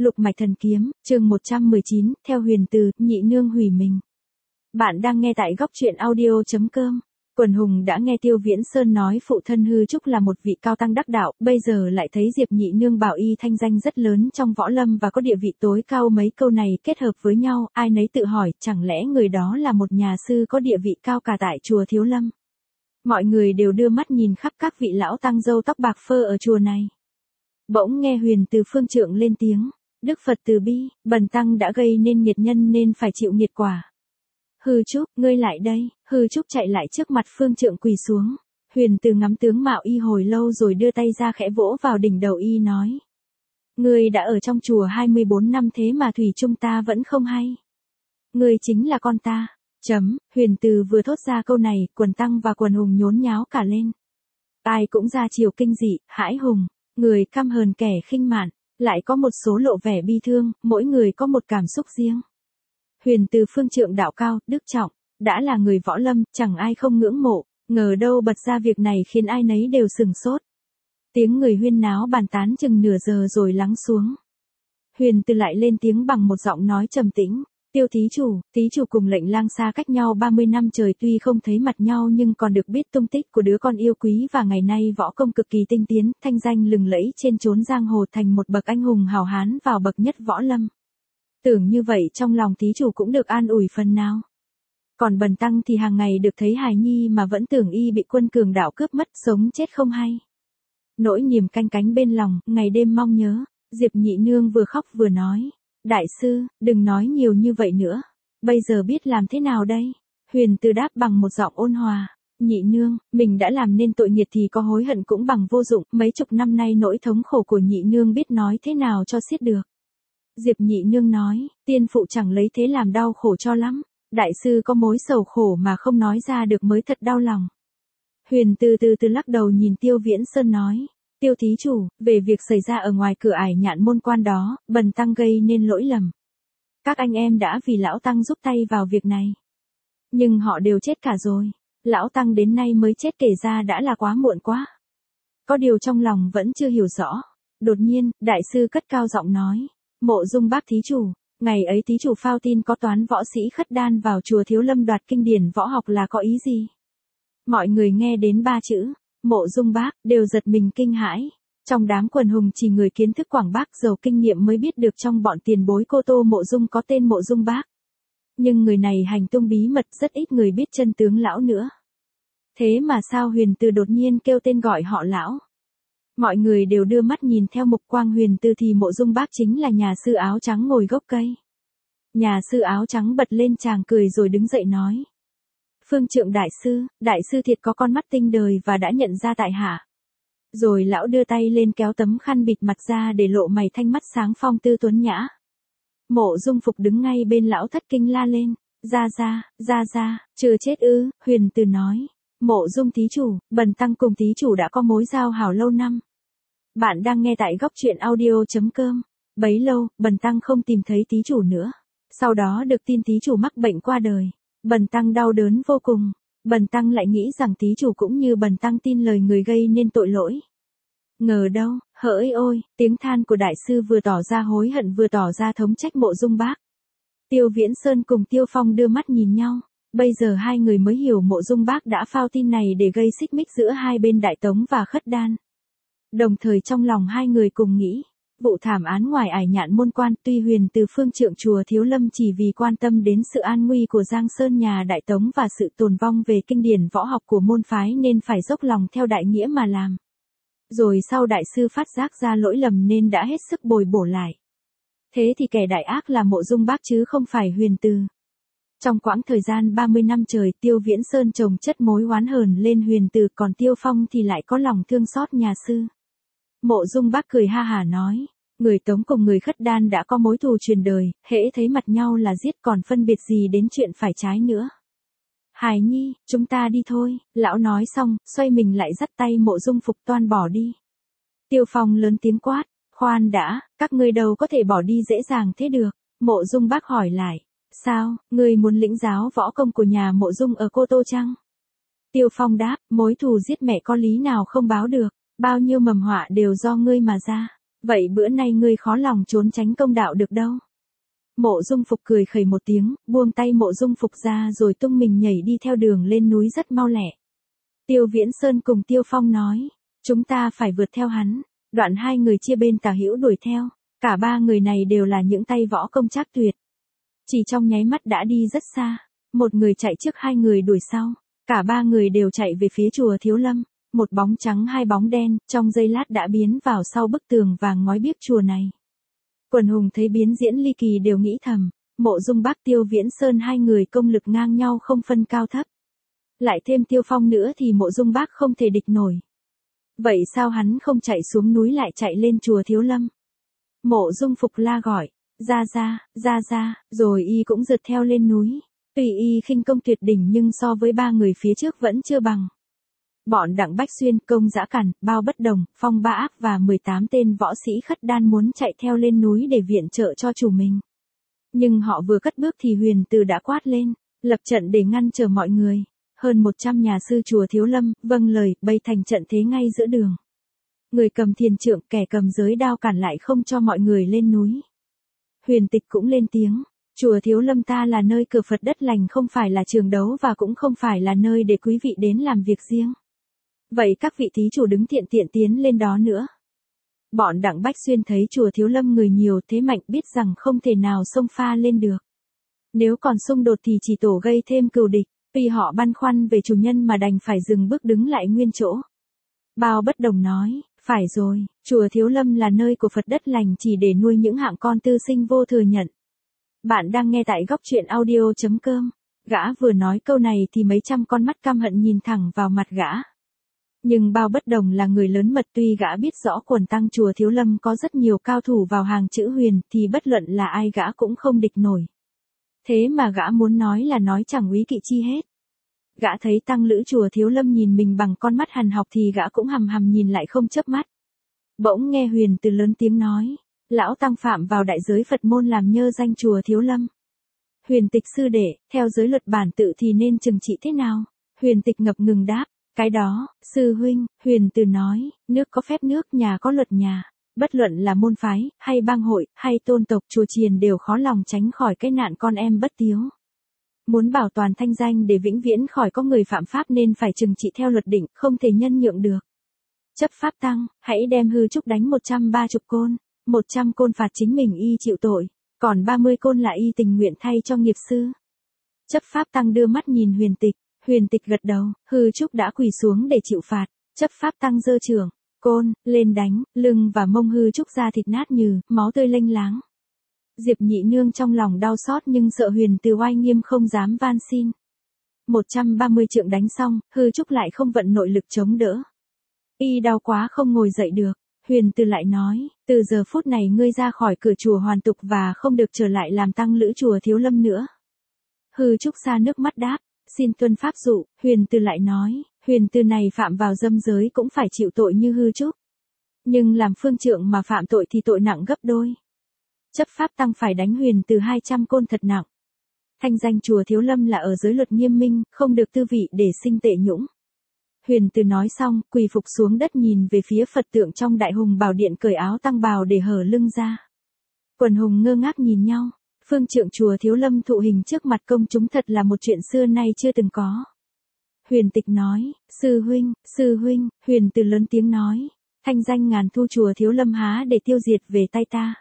Lục mạch thần kiếm, chương 119, theo huyền từ, nhị nương hủy mình. Bạn đang nghe tại góc truyện audio.com. Quần hùng đã nghe Tiêu Viễn Sơn nói phụ thân Hư Trúc là một vị cao tăng đắc đạo, bây giờ lại thấy Diệp nhị nương bảo y thanh danh rất lớn trong võ lâm và có địa vị tối cao, mấy câu này kết hợp với nhau, ai nấy tự hỏi, chẳng lẽ người đó là một nhà sư có địa vị cao cả tại chùa Thiếu Lâm. Mọi người đều đưa mắt nhìn khắp các vị lão tăng râu tóc bạc phơ ở chùa này. Bỗng nghe huyền từ phương trượng lên tiếng. Đức Phật từ bi, bần tăng đã gây nên nghiệt nhân nên phải chịu nghiệt quả. Hư Trúc, ngươi lại đây. Hư Trúc chạy lại trước mặt phương trượng quỳ xuống. Huyền từ ngắm tướng mạo y hồi lâu rồi đưa tay ra khẽ vỗ vào đỉnh đầu y nói. Ngươi đã ở trong chùa 24 năm thế mà thủy chung ta vẫn không hay. Ngươi chính là con ta. Huyền từ vừa thốt ra câu này, quần tăng và quần hùng nhốn nháo cả lên. Ai cũng ra chiều kinh dị, hãi hùng, người căm hờn kẻ khinh mạn. Lại có một số lộ vẻ bi thương, mỗi người có một cảm xúc riêng. Huyền từ phương trượng đạo cao, đức trọng, đã là người võ lâm, chẳng ai không ngưỡng mộ, ngờ đâu bật ra việc này khiến ai nấy đều sừng sốt. Tiếng người huyên náo bàn tán chừng nửa giờ rồi lắng xuống. Huyền từ lại lên tiếng bằng một giọng nói trầm tĩnh. Tiêu thí chủ cùng lệnh lang xa cách nhau 30 năm trời, tuy không thấy mặt nhau nhưng còn được biết tung tích của đứa con yêu quý và ngày nay võ công cực kỳ tinh tiến, thanh danh lừng lẫy trên chốn giang hồ, thành một bậc anh hùng hào hán vào bậc nhất võ lâm. Tưởng như vậy trong lòng thí chủ cũng được an ủi phần nào. Còn bần tăng thì hàng ngày được thấy hài nhi mà vẫn tưởng y bị quân cường đạo cướp mất, sống chết không hay. Nỗi niềm canh cánh bên lòng, ngày đêm mong nhớ. Diệp nhị nương vừa khóc vừa nói. Đại sư, đừng nói nhiều như vậy nữa. Bây giờ biết làm thế nào đây? Huyền từ đáp bằng một giọng ôn hòa. Nhị nương, mình đã làm nên tội nghiệt thì có hối hận cũng bằng vô dụng. Mấy chục năm nay nỗi thống khổ của nhị nương biết nói thế nào cho xiết được. Diệp nhị nương nói, tiên phụ chẳng lấy thế làm đau khổ cho lắm. Đại sư có mối sầu khổ mà không nói ra được mới thật đau lòng. Huyền từ lắc đầu nhìn Tiêu Viễn Sơn nói. Tiêu thí chủ, về việc xảy ra ở ngoài cửa ải Nhạn Môn Quan đó, bần tăng gây nên lỗi lầm. Các anh em đã vì lão tăng giúp tay vào việc này. Nhưng họ đều chết cả rồi. Lão tăng đến nay mới chết, kể ra đã là quá muộn quá. Có điều trong lòng vẫn chưa hiểu rõ. Đột nhiên, đại sư cất cao giọng nói. Mộ Dung Bác thí chủ, ngày ấy thí chủ phao tin có toán võ sĩ khất đan vào chùa Thiếu Lâm đoạt kinh điển võ học là có ý gì? Mọi người nghe đến ba chữ Mộ Dung Bác đều giật mình kinh hãi. Trong đám quần hùng chỉ người kiến thức quảng bác giàu kinh nghiệm mới biết được trong bọn tiền bối Cô Tô Mộ Dung có tên Mộ Dung Bác. Nhưng người này hành tung bí mật, rất ít người biết chân tướng lão nữa. Thế mà sao huyền từ đột nhiên kêu tên gọi họ lão? Mọi người đều đưa mắt nhìn theo mục quang huyền từ thì Mộ Dung Bác chính là nhà sư áo trắng ngồi gốc cây. Nhà sư áo trắng bật lên chàng cười rồi đứng dậy nói. Phương trượng đại sư thiệt có con mắt tinh đời và đã nhận ra tại hạ. Rồi lão đưa tay lên kéo tấm khăn bịt mặt ra để lộ mày thanh mắt sáng phong tư tuấn nhã. Mộ Dung Phục đứng ngay bên lão thất kinh la lên. Ra, chưa chết ư? Huyền từ nói. Mộ Dung thí chủ, bần tăng cùng thí chủ đã có mối giao hảo lâu năm. Bạn đang nghe tại góc truyện audio.com. Bấy lâu, bần tăng không tìm thấy thí chủ nữa. Sau đó được tin thí chủ mắc bệnh qua đời. Bần tăng đau đớn vô cùng. Bần tăng lại nghĩ rằng thí chủ cũng như bần tăng tin lời người gây nên tội lỗi. Ngờ đâu, hỡi ôi, tiếng than của đại sư vừa tỏ ra hối hận vừa tỏ ra thống trách Mộ Dung Bác. Tiêu Viễn Sơn cùng Tiêu Phong đưa mắt nhìn nhau. Bây giờ hai người mới hiểu Mộ Dung Bác đã phao tin này để gây xích mích giữa hai bên Đại Tống và Khất Đan. Đồng thời trong lòng hai người cùng nghĩ. Vụ thảm án ngoài ải Nhạn Môn Quan, tuy huyền từ phương trượng chùa Thiếu Lâm chỉ vì quan tâm đến sự an nguy của Giang Sơn nhà Đại Tống và sự tồn vong về kinh điển võ học của môn phái nên phải dốc lòng theo đại nghĩa mà làm. Rồi sau đại sư phát giác ra lỗi lầm nên đã hết sức bồi bổ lại. Thế thì kẻ đại ác là Mộ Dung Bác chứ không phải huyền từ. Trong quãng thời gian 30 năm trời, Tiêu Viễn Sơn chồng chất mối oán hờn lên huyền từ, còn Tiêu Phong thì lại có lòng thương xót nhà sư. Mộ Dung Bác cười ha hả nói, người Tống cùng người Khất Đan đã có mối thù truyền đời, hễ thấy mặt nhau là giết, còn phân biệt gì đến chuyện phải trái nữa. Hài nhi, chúng ta đi thôi. Lão nói xong, xoay mình lại dắt tay Mộ Dung Phục toan bỏ đi. Tiêu Phong lớn tiếng quát, khoan đã, các ngươi đâu có thể bỏ đi dễ dàng thế được. Mộ Dung Bác hỏi lại, sao, ngươi muốn lĩnh giáo võ công của nhà Mộ Dung ở Cô Tô chăng? Tiêu Phong đáp, mối thù giết mẹ có lý nào không báo được. Bao nhiêu mầm họa đều do ngươi mà ra. Vậy bữa nay ngươi khó lòng trốn tránh công đạo được đâu. Mộ Dung Phục cười khẩy một tiếng, buông tay Mộ Dung Phục ra rồi tung mình nhảy đi theo đường lên núi rất mau lẹ. Tiêu Viễn Sơn cùng Tiêu Phong nói, chúng ta phải vượt theo hắn. Đoạn hai người chia bên tả hữu đuổi theo, cả ba người này đều là những tay võ công trác tuyệt. Chỉ trong nháy mắt đã đi rất xa, một người chạy trước hai người đuổi sau, cả ba người đều chạy về phía chùa Thiếu Lâm, một bóng trắng hai bóng đen, trong giây lát đã biến vào sau bức tường vàng ngói biếc chùa này. Quần hùng thấy biến diễn ly kỳ đều nghĩ thầm, Mộ Dung Bác Tiêu Viễn Sơn hai người công lực ngang nhau không phân cao thấp. Lại thêm Tiêu Phong nữa thì Mộ Dung Bác không thể địch nổi. Vậy sao hắn không chạy xuống núi lại chạy lên chùa Thiếu Lâm? Mộ Dung Phục la gọi, ra, rồi y cũng rượt theo lên núi. Tuy y khinh công tuyệt đỉnh nhưng so với ba người phía trước vẫn chưa bằng. Bọn Đặng Bách Xuyên, Công Dã Cản, Bao Bất Đồng, Phong Ba Ác và 18 tên võ sĩ khất đan muốn chạy theo lên núi để viện trợ cho chủ mình. Nhưng họ vừa cất bước thì Huyền Từ đã quát lên, lập trận để ngăn trở mọi người. Hơn 100 nhà sư chùa Thiếu Lâm, vâng lời, bày thành trận thế ngay giữa đường. Người cầm thiền trượng, kẻ cầm giới đao cản lại không cho mọi người lên núi. Huyền Tịch cũng lên tiếng, chùa Thiếu Lâm ta là nơi cửa Phật đất lành, không phải là trường đấu và cũng không phải là nơi để quý vị đến làm việc riêng. Vậy các vị thí chủ đứng tiện tiến lên đó nữa. Bọn Đặng Bách Xuyên thấy chùa Thiếu Lâm người nhiều thế mạnh, biết rằng không thể nào xông pha lên được. Nếu còn xung đột thì chỉ tổ gây thêm cừu địch, vì họ băn khoăn về chủ nhân mà đành phải dừng bước đứng lại nguyên chỗ. Bao Bất Đồng nói, phải rồi, chùa Thiếu Lâm là nơi của Phật đất lành chỉ để nuôi những hạng con tư sinh vô thừa nhận. Bạn đang nghe tại góc truyện audio.com. Gã vừa nói câu này thì mấy trăm con mắt căm hận nhìn thẳng vào mặt gã. Nhưng Bao Bất Đồng là người lớn mật, tuy gã biết rõ quần tăng chùa Thiếu Lâm có rất nhiều cao thủ vào hàng chữ huyền thì bất luận là ai gã cũng không địch nổi. Thế mà gã muốn nói là nói chẳng úy kỵ chi hết. Gã thấy tăng lữ chùa Thiếu Lâm nhìn mình bằng con mắt hằn học thì gã cũng hằm hằm nhìn lại không chớp mắt. Bỗng nghe Huyền Từ lớn tiếng nói, lão tăng phạm vào đại giới Phật môn làm nhơ danh chùa Thiếu Lâm. Huyền Tịch sư đệ, theo giới luật bản tự thì nên trừng trị thế nào? Huyền Tịch ngập ngừng đáp, cái đó, sư huynh. Huyền Từ nói, nước có phép nước, nhà có luật nhà. Bất luận là môn phái, hay bang hội, hay tôn tộc, chùa chiền đều khó lòng tránh khỏi cái nạn con em bất tiếu. Muốn bảo toàn thanh danh để vĩnh viễn khỏi có người phạm pháp nên phải trừng trị theo luật định, không thể nhân nhượng được. Chấp pháp tăng, hãy đem hư trúc đánh 130 côn, 100 côn phạt chính mình y chịu tội, còn 30 côn là y tình nguyện thay cho nghiệp sư. Chấp pháp tăng đưa mắt nhìn Huyền Tịch gật đầu, hư trúc đã quỳ xuống để chịu phạt, chấp pháp tăng giơ chưởng, côn, lên đánh, lưng và mông hư trúc ra thịt nát nhừ, máu tươi lênh láng. Diệp Nhị Nương trong lòng đau xót nhưng sợ Huyền Từ oai nghiêm không dám van xin. 130 trượng đánh xong, hư trúc lại không vận nội lực chống đỡ. Y đau quá không ngồi dậy được. Huyền Từ lại nói, từ giờ phút này ngươi ra khỏi cửa chùa hoàn tục và không được trở lại làm tăng lữ chùa Thiếu Lâm nữa. Hư trúc xa nước mắt đáp, xin tuân pháp dụ. Huyền Từ lại nói, Huyền Từ này phạm vào dâm giới cũng phải chịu tội như hư trúc. Nhưng làm phương trượng mà phạm tội thì tội nặng gấp đôi. Chấp pháp tăng phải đánh Huyền Từ 200 côn thật nặng. Thanh danh chùa Thiếu Lâm là ở giới luật nghiêm minh, không được tư vị để sinh tệ nhũng. Huyền Từ nói xong, quỳ phục xuống đất nhìn về phía Phật tượng trong Đại Hùng Bảo Điện cởi áo tăng bào để hở lưng ra. Quần hùng ngơ ngác nhìn nhau, phương trượng chùa Thiếu Lâm thụ hình trước mặt công chúng thật là một chuyện xưa nay chưa từng có. Huyền Tịch nói, sư huynh, Huyền Từ lớn tiếng nói, thanh danh ngàn thu chùa Thiếu Lâm há để tiêu diệt về tay ta.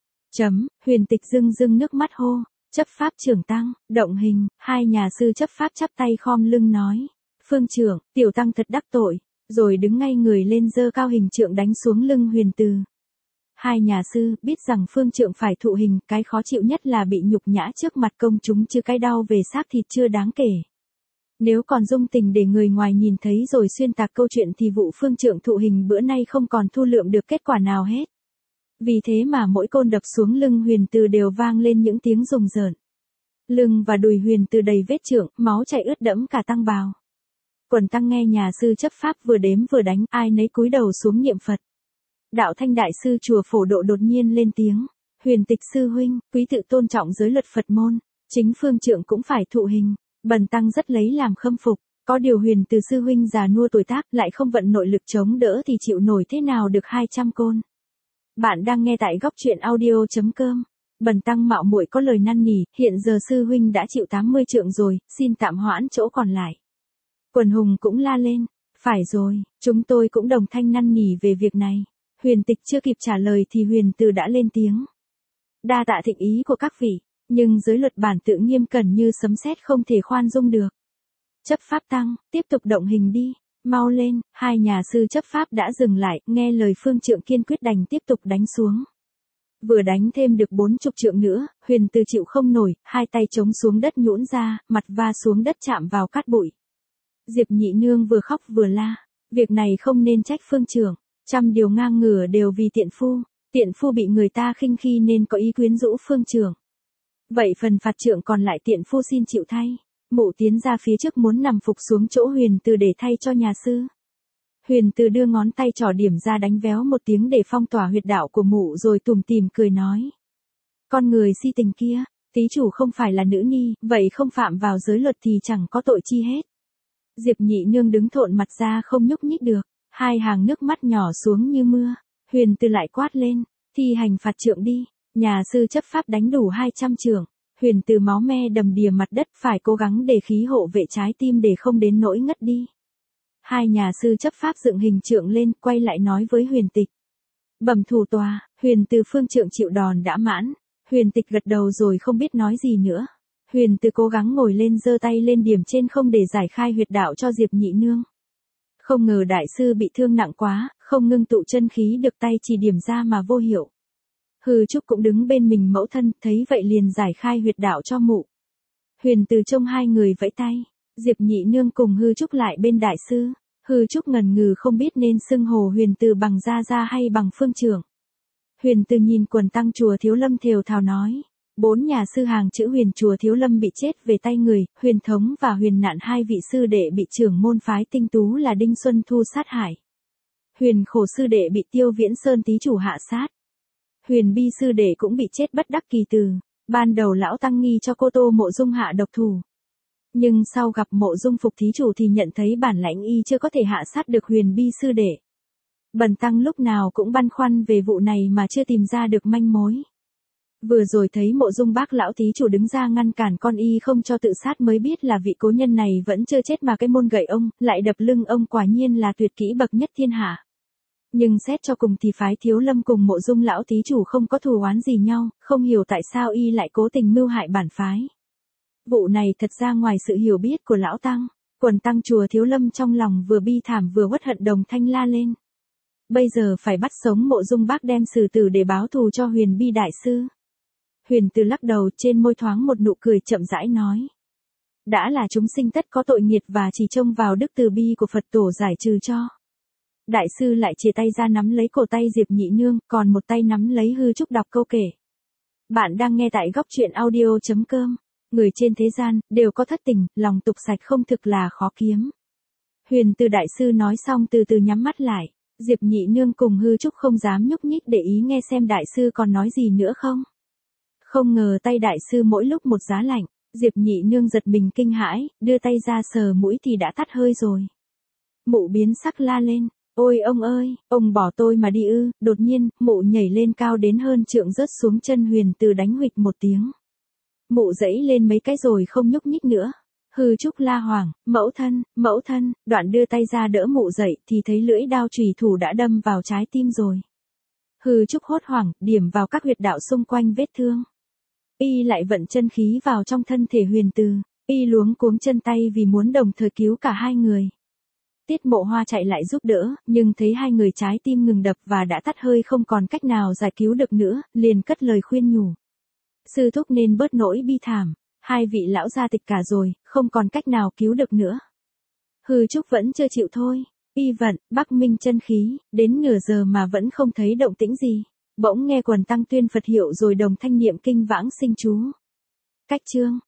Huyền Tịch rưng nước mắt hô, chấp pháp trưởng tăng, động hình, hai nhà sư chấp pháp chắp tay khom lưng nói, phương trưởng, tiểu tăng thật đắc tội, rồi đứng ngay người lên giơ cao hình trượng đánh xuống lưng Huyền Từ. Hai nhà sư biết rằng phương trượng phải thụ hình, cái khó chịu nhất là bị nhục nhã trước mặt công chúng chứ cái đau về xác thịt chưa đáng kể. Nếu còn dung tình để người ngoài nhìn thấy rồi xuyên tạc câu chuyện thì vụ phương trượng thụ hình bữa nay không còn thu lượm được kết quả nào hết. Vì thế mà mỗi côn đập xuống lưng Huyền Từ đều vang lên những tiếng rùng rợn. Lưng và đùi Huyền Từ đầy vết chưởng, máu chảy ướt đẫm cả tăng bào. Quần tăng nghe nhà sư chấp pháp vừa đếm vừa đánh, ai nấy cúi đầu xuống niệm Phật. Đạo Thanh đại sư chùa Phổ Độ đột nhiên lên tiếng, Huyền Tịch sư huynh, quý tự tôn trọng giới luật Phật môn, chính phương trượng cũng phải thụ hình. Bần tăng rất lấy làm khâm phục, có điều Huyền Từ sư huynh già nua tuổi tác lại không vận nội lực chống đỡ thì chịu nổi thế nào được 200 côn. Bạn đang nghe tại góc truyện audio.com. Bần tăng mạo muội có lời năn nỉ, hiện giờ sư huynh đã chịu 80 trượng rồi, xin tạm hoãn chỗ còn lại. Quần hùng cũng la lên, phải rồi, chúng tôi cũng đồng thanh năn nỉ về việc này. Huyền Tịch chưa kịp trả lời thì Huyền Từ đã lên tiếng. Đa tạ thịnh ý của các vị, nhưng giới luật bản tự nghiêm cẩn như sấm sét không thể khoan dung được. Chấp pháp tăng, tiếp tục động hình đi, mau lên. Hai nhà sư chấp pháp đã dừng lại, nghe lời Phương Trượng kiên quyết đành tiếp tục đánh xuống. Vừa đánh thêm được 40 trượng nữa, Huyền Từ chịu không nổi, hai tay chống xuống đất nhũn ra, mặt va xuống đất chạm vào cát bụi. Diệp Nhị Nương vừa khóc vừa la, việc này không nên trách Phương Trượng, trăm điều ngang ngửa đều vì tiện phu bị người ta khinh khi nên có ý quyến rũ Phương Trượng. Vậy phần phạt trượng còn lại tiện phu xin chịu thay. Mụ tiến ra phía trước muốn nằm phục xuống chỗ Huyền Từ để thay cho nhà sư. Huyền Từ đưa ngón tay trỏ điểm ra đánh véo một tiếng để phong tỏa huyệt đạo của mụ rồi tủm tỉm cười nói. Con người si tình kia, thí chủ không phải là nữ nhi, vậy không phạm vào giới luật thì chẳng có tội chi hết. Diệp Nhị Nương đứng thộn mặt ra không nhúc nhích được, hai hàng nước mắt nhỏ xuống như mưa. Huyền Từ lại quát lên, thi hành phạt trượng đi. Nhà sư chấp pháp đánh đủ 200 trượng. Huyền Từ máu me đầm đìa mặt đất, phải cố gắng để khí hộ vệ trái tim để không đến nỗi ngất đi. Hai nhà sư chấp pháp dựng hình trượng lên, quay lại nói với Huyền Tịch. Bẩm thủ tòa, Huyền Từ phương trượng chịu đòn đã mãn. Huyền Tịch gật đầu rồi không biết nói gì nữa. Huyền Từ cố gắng ngồi lên giơ tay lên điểm trên không để giải khai huyệt đạo cho Diệp Nhị Nương. Không ngờ đại sư bị thương nặng quá, không ngưng tụ chân khí được, tay chỉ điểm ra mà vô hiệu. Hư Trúc cũng đứng bên mình mẫu thân, thấy vậy liền giải khai huyệt đạo cho mụ. Huyền Từ trông hai người vẫy tay, Diệp Nhị Nương cùng Hư Trúc lại bên đại sư. Hư Trúc ngần ngừ không biết nên xưng hô Huyền Từ bằng gia gia hay bằng Phương Trượng. Huyền Từ nhìn quần tăng chùa Thiếu Lâm thều thào nói. 4 nhà sư hàng chữ Huyền chùa Thiếu Lâm bị chết về tay người, Huyền Thống và Huyền Nạn hai vị sư đệ bị trưởng môn phái tinh tú là Đinh Xuân Thu sát hại. Huyền Khổ sư đệ bị Tiêu Viễn Sơn tí chủ hạ sát. Huyền Bi sư đệ cũng bị chết bất đắc kỳ tử. Ban đầu lão tăng nghi cho cô Tô Mộ Dung hạ độc thủ. Nhưng sau gặp Mộ Dung Phục thí chủ thì nhận thấy bản lãnh y chưa có thể hạ sát được Huyền Bi sư đệ. Bần tăng lúc nào cũng băn khoăn về vụ này mà chưa tìm ra được manh mối. Vừa rồi thấy Mộ Dung bác lão thí chủ đứng ra ngăn cản con y không cho tự sát mới biết là vị cố nhân này vẫn chưa chết mà cái môn gậy ông, lại đập lưng ông quả nhiên là tuyệt kỹ bậc nhất thiên hạ. Nhưng xét cho cùng thì phái Thiếu Lâm cùng Mộ Dung lão thí chủ không có thù oán gì nhau, không hiểu tại sao y lại cố tình mưu hại bản phái. Vụ này thật ra ngoài sự hiểu biết của lão tăng, quần tăng chùa Thiếu Lâm trong lòng vừa bi thảm vừa uất hận đồng thanh la lên. Bây giờ phải bắt sống Mộ Dung bác đem xử tử để báo thù cho Huyền Bi đại sư. Huyền Từ lắc đầu, trên môi thoáng một nụ cười chậm rãi nói. Đã là chúng sinh tất có tội nghiệt và chỉ trông vào đức từ bi của Phật tổ giải trừ cho. Đại sư lại chìa tay ra nắm lấy cổ tay Diệp Nhị Nương, còn một tay nắm lấy Hư Trúc đọc câu kể. Bạn đang nghe tại góc truyện audio.com. Người trên thế gian, đều có thất tình, lòng tục sạch không thực là khó kiếm. Huyền Từ đại sư nói xong từ từ nhắm mắt lại. Diệp Nhị Nương cùng Hư Trúc không dám nhúc nhích để ý nghe xem đại sư còn nói gì nữa không. Không ngờ tay đại sư mỗi lúc một giá lạnh. Diệp Nhị Nương giật mình kinh hãi, đưa tay ra sờ mũi thì đã tắt hơi rồi. Mụ biến sắc la lên. Ôi ông ơi, ông bỏ tôi mà đi ư. Đột nhiên, mụ nhảy lên cao đến hơn trượng rớt xuống chân Huyền Từ đánh huỵch một tiếng. Mụ giãy lên mấy cái rồi không nhúc nhích nữa. Hư Trúc la hoảng, mẫu thân, đoạn đưa tay ra đỡ mụ dậy thì thấy lưỡi đao chùy thủ đã đâm vào trái tim rồi. Hư Trúc hốt hoảng, điểm vào các huyệt đạo xung quanh vết thương. Y lại vận chân khí vào trong thân thể Huyền Từ, y luống cuống chân tay vì muốn đồng thời cứu cả hai người. Tiết Mộ Hoa chạy lại giúp đỡ, nhưng thấy hai người trái tim ngừng đập và đã tắt hơi không còn cách nào giải cứu được nữa, liền cất lời khuyên nhủ. Sư thúc nên bớt nỗi bi thảm, hai vị lão gia tịch cả rồi, không còn cách nào cứu được nữa. Hư Trúc vẫn chưa chịu thôi, y vận, Bắc Minh chân khí, đến nửa giờ mà vẫn không thấy động tĩnh gì. Bỗng nghe quần tăng tuyên Phật hiệu rồi đồng thanh niệm kinh vãng sinh chú. Cách chương